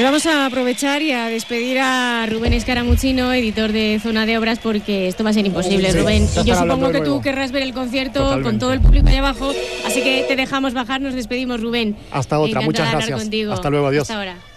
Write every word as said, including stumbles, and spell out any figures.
vamos a aprovechar y a despedir a Rubén Escaramuchino, editor de Zona de Obras, porque esto va a ser imposible, sí, Rubén. Y yo supongo que tú querrás ver el concierto Totalmente. Con todo el público allá abajo, así que te dejamos bajar, nos despedimos, Rubén. Hasta otra, muchas gracias. Contigo. Hasta luego, adiós. Hasta ahora.